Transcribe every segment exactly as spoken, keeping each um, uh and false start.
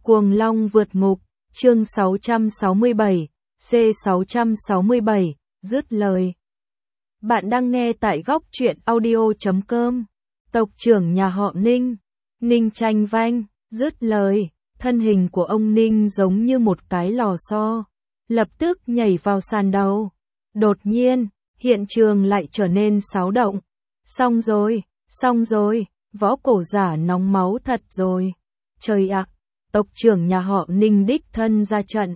Cuồng Long vượt ngục, chương sáu trăm sáu mươi bảy, C sáu trăm sáu mươi bảy, dứt lời. Bạn đang nghe tại góc truyện audio chấm com. Tộc trưởng nhà họ Ninh, Ninh Tranh Vanh, dứt lời, thân hình của ông Ninh giống như một cái lò xo, lập tức nhảy vào sàn đầu. Đột nhiên, hiện trường lại trở nên xáo động. Xong rồi, xong rồi, võ cổ giả nóng máu thật rồi. Trời ạ, tộc trưởng nhà họ Ninh đích thân ra trận.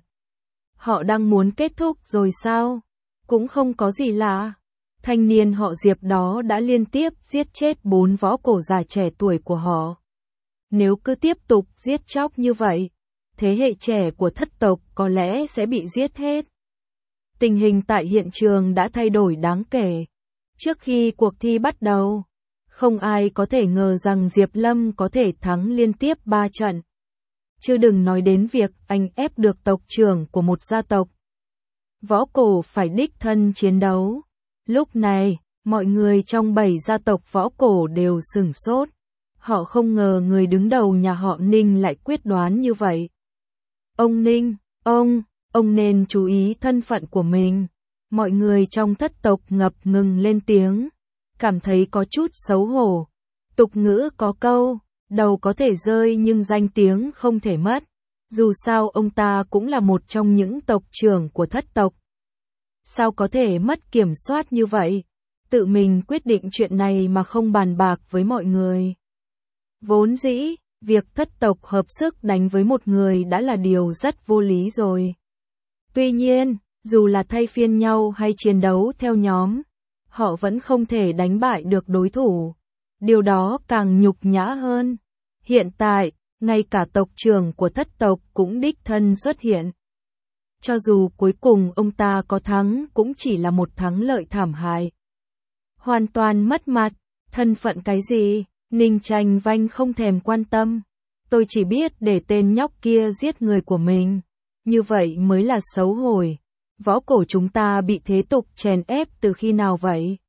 Họ đang muốn kết thúc rồi sao? Cũng không có gì lạ. Thanh niên họ Diệp đó đã liên tiếp giết chết bốn võ cổ giả trẻ tuổi của họ. Nếu cứ tiếp tục giết chóc như vậy, thế hệ trẻ của thất tộc có lẽ sẽ bị giết hết. Tình hình tại hiện trường đã thay đổi đáng kể. Trước khi cuộc thi bắt đầu, không ai có thể ngờ rằng Diệp Lâm có thể thắng liên tiếp ba trận. Chứ đừng nói đến việc anh ép được tộc trưởng của một gia tộc. Võ cổ phải đích thân chiến đấu. Lúc này, mọi người trong bảy gia tộc võ cổ đều sửng sốt. Họ không ngờ người đứng đầu nhà họ Ninh lại quyết đoán như vậy. Ông Ninh, ông, ông nên chú ý thân phận của mình. Mọi người trong thất tộc ngập ngừng lên tiếng, cảm thấy có chút xấu hổ. Tục ngữ có câu, đầu có thể rơi nhưng danh tiếng không thể mất. Dù sao ông ta cũng là một trong những tộc trưởng của thất tộc. Sao có thể mất kiểm soát như vậy? Tự mình quyết định chuyện này mà không bàn bạc với mọi người. Vốn dĩ, việc thất tộc hợp sức đánh với một người đã là điều rất vô lý rồi. Tuy nhiên, dù là thay phiên nhau hay chiến đấu theo nhóm, họ vẫn không thể đánh bại được đối thủ. Điều đó càng nhục nhã hơn. Hiện tại, ngay cả tộc trưởng của thất tộc cũng đích thân xuất hiện. Cho dù cuối cùng ông ta có thắng cũng chỉ là một thắng lợi thảm hại. Hoàn toàn mất mặt, thân phận cái gì, Ninh Tranh Vanh không thèm quan tâm. Tôi chỉ biết để tên nhóc kia giết người của mình. Như vậy mới là xấu hổ. Võ cổ chúng ta bị thế tục chèn ép từ khi nào vậy?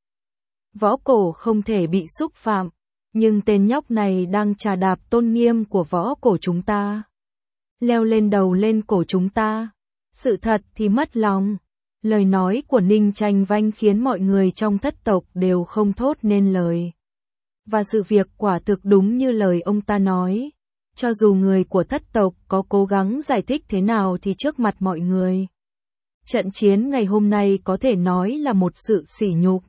Võ cổ không thể bị xúc phạm, nhưng tên nhóc này đang trà đạp tôn nghiêm của võ cổ chúng ta. Leo lên đầu lên cổ chúng ta. Sự thật thì mất lòng. Lời nói của Ninh Tranh Vanh khiến mọi người trong thất tộc đều không thốt nên lời. Và sự việc quả thực đúng như lời ông ta nói. Cho dù người của thất tộc có cố gắng giải thích thế nào thì trước mặt mọi người, trận chiến ngày hôm nay có thể nói là một sự sỉ nhục.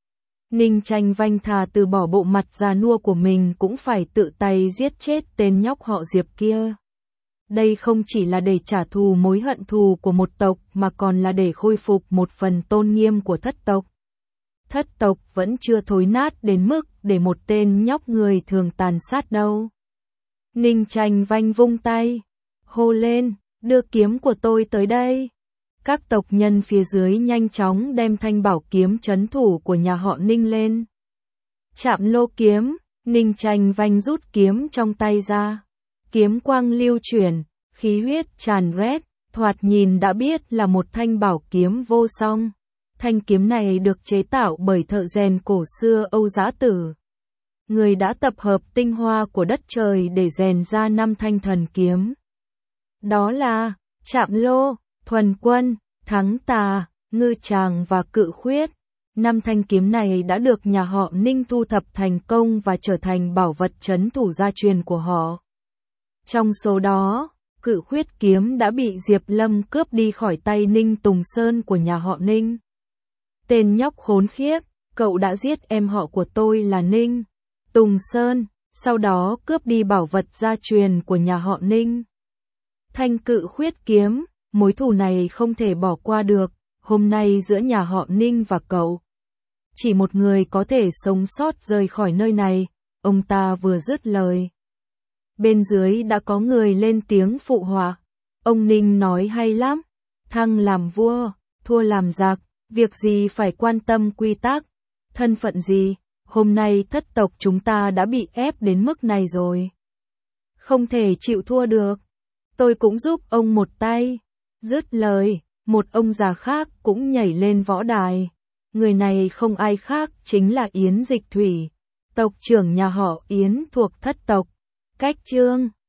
Ninh Tranh Vanh thà từ bỏ bộ mặt già nua của mình cũng phải tự tay giết chết tên nhóc họ Diệp kia. Đây không chỉ là để trả thù mối hận thù của một tộc mà còn là để khôi phục một phần tôn nghiêm của thất tộc. Thất tộc vẫn chưa thối nát đến mức để một tên nhóc người thường tàn sát đâu. Ninh Tranh Vanh vung tay, hô lên, đưa kiếm của tôi tới đây. Các tộc nhân phía dưới nhanh chóng đem thanh bảo kiếm trấn thủ của nhà họ Ninh lên. Chạm lô kiếm, Ninh Tranh Vanh rút kiếm trong tay ra. Kiếm quang lưu chuyển, khí huyết tràn rét, thoạt nhìn đã biết là một thanh bảo kiếm vô song. Thanh kiếm này được chế tạo bởi thợ rèn cổ xưa Âu Giá Tử. Người đã tập hợp tinh hoa của đất trời để rèn ra năm thanh thần kiếm. Đó là Trạm Lô, Thuần Quân, Thắng Tà, Ngư Tràng và Cự Khuyết. Năm thanh kiếm này đã được nhà họ Ninh thu thập thành công và trở thành bảo vật trấn thủ gia truyền của họ. Trong số đó, Cự Khuyết kiếm đã bị Diệp Lâm cướp đi khỏi tay Ninh Tùng Sơn của nhà họ Ninh. Tên nhóc khốn khiếp, cậu đã giết em họ của tôi là Ninh Tùng Sơn, sau đó cướp đi bảo vật gia truyền của nhà họ Ninh. Thanh Cự Khuyết kiếm, mối thù này không thể bỏ qua được. Hôm nay giữa nhà họ Ninh và cậu, chỉ một người có thể sống sót rời khỏi nơi này. Ông ta vừa dứt lời, bên dưới đã có người lên tiếng phụ họa. Ông Ninh nói hay lắm, thăng làm vua, thua làm giặc, việc gì phải quan tâm quy tắc, thân phận gì. Hôm nay thất tộc chúng ta đã bị ép đến mức này rồi, không thể chịu thua được. Tôi cũng giúp ông một tay. Dứt lời, một ông già khác cũng nhảy lên võ đài. Người này không ai khác chính là Yến Dịch Thủy, tộc trưởng nhà họ Yến thuộc thất tộc. Cách chương